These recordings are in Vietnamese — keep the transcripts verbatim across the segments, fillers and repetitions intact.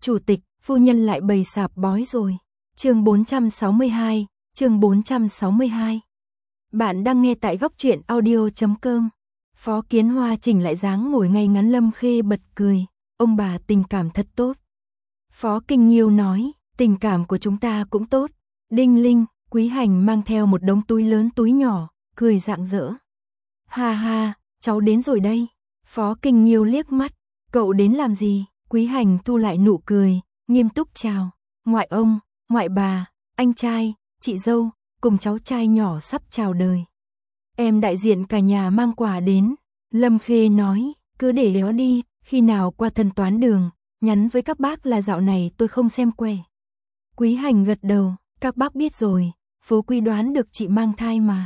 Chủ tịch, phu nhân lại bày sạp bói rồi. Chương bốn trăm sáu mươi hai, chương bốn trăm sáu mươi hai. Bạn đang nghe tại góc truyện audio chấm com. Phó Kiến Hoa chỉnh lại dáng ngồi ngay ngắn. Lâm Khê bật cười, ông bà tình cảm thật tốt. Phó Kinh Nghiêu nói, tình cảm của chúng ta cũng tốt. Đinh linh, Quý Hành mang theo một đống túi lớn túi nhỏ, cười rạng rỡ. Ha ha, cháu đến rồi đây. Phó Kinh Nghiêu liếc mắt, cậu đến làm gì? Quý Hành thu lại nụ cười, nghiêm túc chào. Ngoại ông, ngoại bà, anh trai, chị dâu, cùng cháu trai nhỏ sắp chào đời. Em đại diện cả nhà mang quà đến. Lâm Khê nói, cứ để đó đi, khi nào qua Thần Toán Đường, nhắn với các bác là dạo này tôi không xem que. Quý Hành gật đầu, các bác biết rồi, Phú Quý đoán được chị mang thai mà.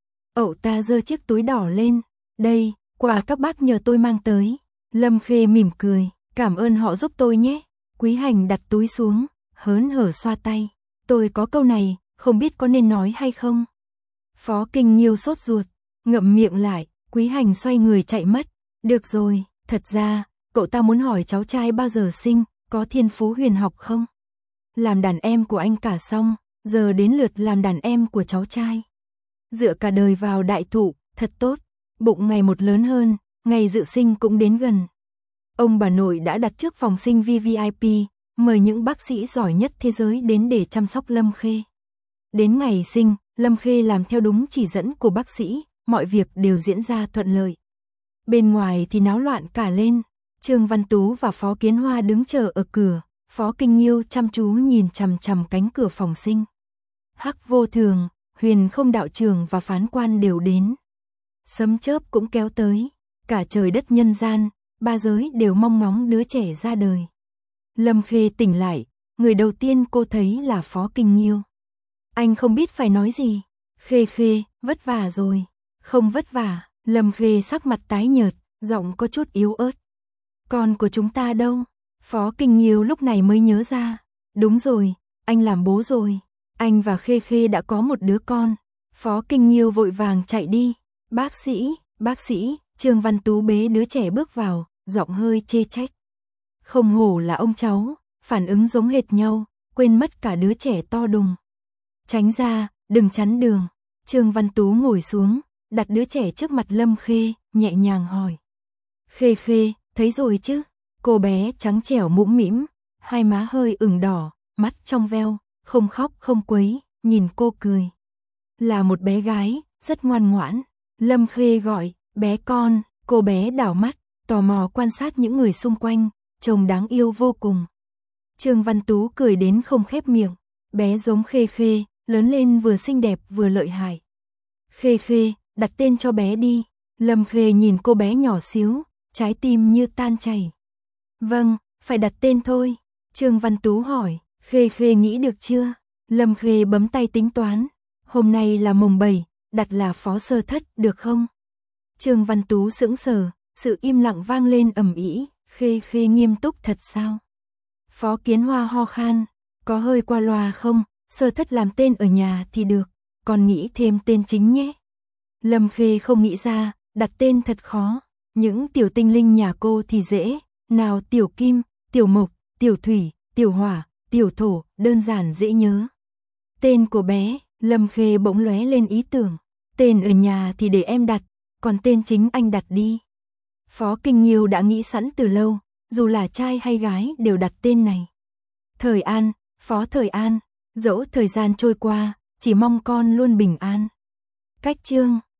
Ậu ta giơ chiếc túi đỏ lên, đây, quà các bác nhờ tôi mang tới. Lâm Khê mỉm cười, cảm ơn họ giúp tôi nhé. Quý Hành đặt túi xuống, hớn hở xoa tay. Tôi có câu này, không biết có nên nói hay không. Phó Kinh Nghiêu sốt ruột, ngậm miệng lại. Quý Hành xoay người chạy mất. Được rồi, thật ra, cậu ta muốn hỏi cháu trai bao giờ sinh, có thiên phú huyền học không? Làm đàn em của anh cả xong, giờ đến lượt làm đàn em của cháu trai. Dựa cả đời vào đại thụ, thật tốt. Bụng ngày một lớn hơn, ngày dự sinh cũng đến gần. Ông bà nội đã đặt trước phòng sinh vê vê i pê, mời những bác sĩ giỏi nhất thế giới đến để chăm sóc Lâm Khê. Đến ngày sinh, Lâm Khê làm theo đúng chỉ dẫn của bác sĩ, mọi việc đều diễn ra thuận lợi. Bên ngoài thì náo loạn cả lên, Trương Văn Tú và Phó Kiến Hoa đứng chờ ở cửa, Phó Kinh Nghiêu chăm chú nhìn chằm chằm cánh cửa phòng sinh. Hắc Vô Thường, Huyền Không đạo trưởng và phán quan đều đến. Sấm chớp cũng kéo tới, cả trời đất nhân gian, ba giới đều mong ngóng đứa trẻ ra đời. Lâm Khê tỉnh lại, người đầu tiên cô thấy là Phó Kinh Nghiêu. Anh không biết phải nói gì. Khê Khê, vất vả rồi. Không vất vả. Lâm Khê sắc mặt tái nhợt, giọng có chút yếu ớt. Con của chúng ta đâu? Phó Kinh Nghiêu lúc này mới nhớ ra. Đúng rồi, anh làm bố rồi. Anh và Khê Khê đã có một đứa con. Phó Kinh Nghiêu vội vàng chạy đi. Bác sĩ, bác sĩ, Trương Văn Tú bế đứa trẻ bước vào, giọng hơi chê trách. Không hổ là ông cháu, phản ứng giống hệt nhau, quên mất cả đứa trẻ to đùng. Tránh ra, đừng chắn đường. Trương Văn Tú ngồi xuống, đặt đứa trẻ trước mặt Lâm Khê, nhẹ nhàng hỏi. Khê Khê, thấy rồi chứ? Cô bé trắng trẻo mũm mĩm, hai má hơi ửng đỏ, mắt trong veo, không khóc không quấy, nhìn cô cười. Là một bé gái, rất ngoan ngoãn. Lâm Khê gọi, bé con, cô bé đảo mắt, tò mò quan sát những người xung quanh, trông đáng yêu vô cùng. Trương Văn Tú cười đến không khép miệng, bé giống Khê Khê, lớn lên vừa xinh đẹp vừa lợi hại. Khê Khê, đặt tên cho bé đi. Lâm Khê nhìn cô bé nhỏ xíu, trái tim như tan chảy. Vâng, phải đặt tên thôi. Trương Văn Tú hỏi, Khê Khê nghĩ được chưa? Lâm Khê bấm tay tính toán. Hôm nay là mùng bảy, đặt là Phó Sơ Thất, được không? Trương Văn Tú sững sờ, sự im lặng vang lên ầm ĩ. Khê Khê nghiêm túc thật sao? Phó Kiến Hoa ho khan, có hơi qua loa không? Sơ Thất làm tên ở nhà thì được, còn nghĩ thêm tên chính nhé. Lâm Khê không nghĩ ra, đặt tên thật khó. Những tiểu tinh linh nhà cô thì dễ, nào Tiểu Kim, Tiểu Mộc, Tiểu Thủy, Tiểu Hỏa, Tiểu Thổ, đơn giản dễ nhớ. Tên của bé, Lâm Khê bỗng lóe lên ý tưởng. Tên ở nhà thì để em đặt, còn tên chính anh đặt đi. Phó Kinh Nghiêu đã nghĩ sẵn từ lâu, dù là trai hay gái đều đặt tên này. Thời An, Phó Thời An, dẫu thời gian trôi qua, chỉ mong con luôn bình an. Cách chương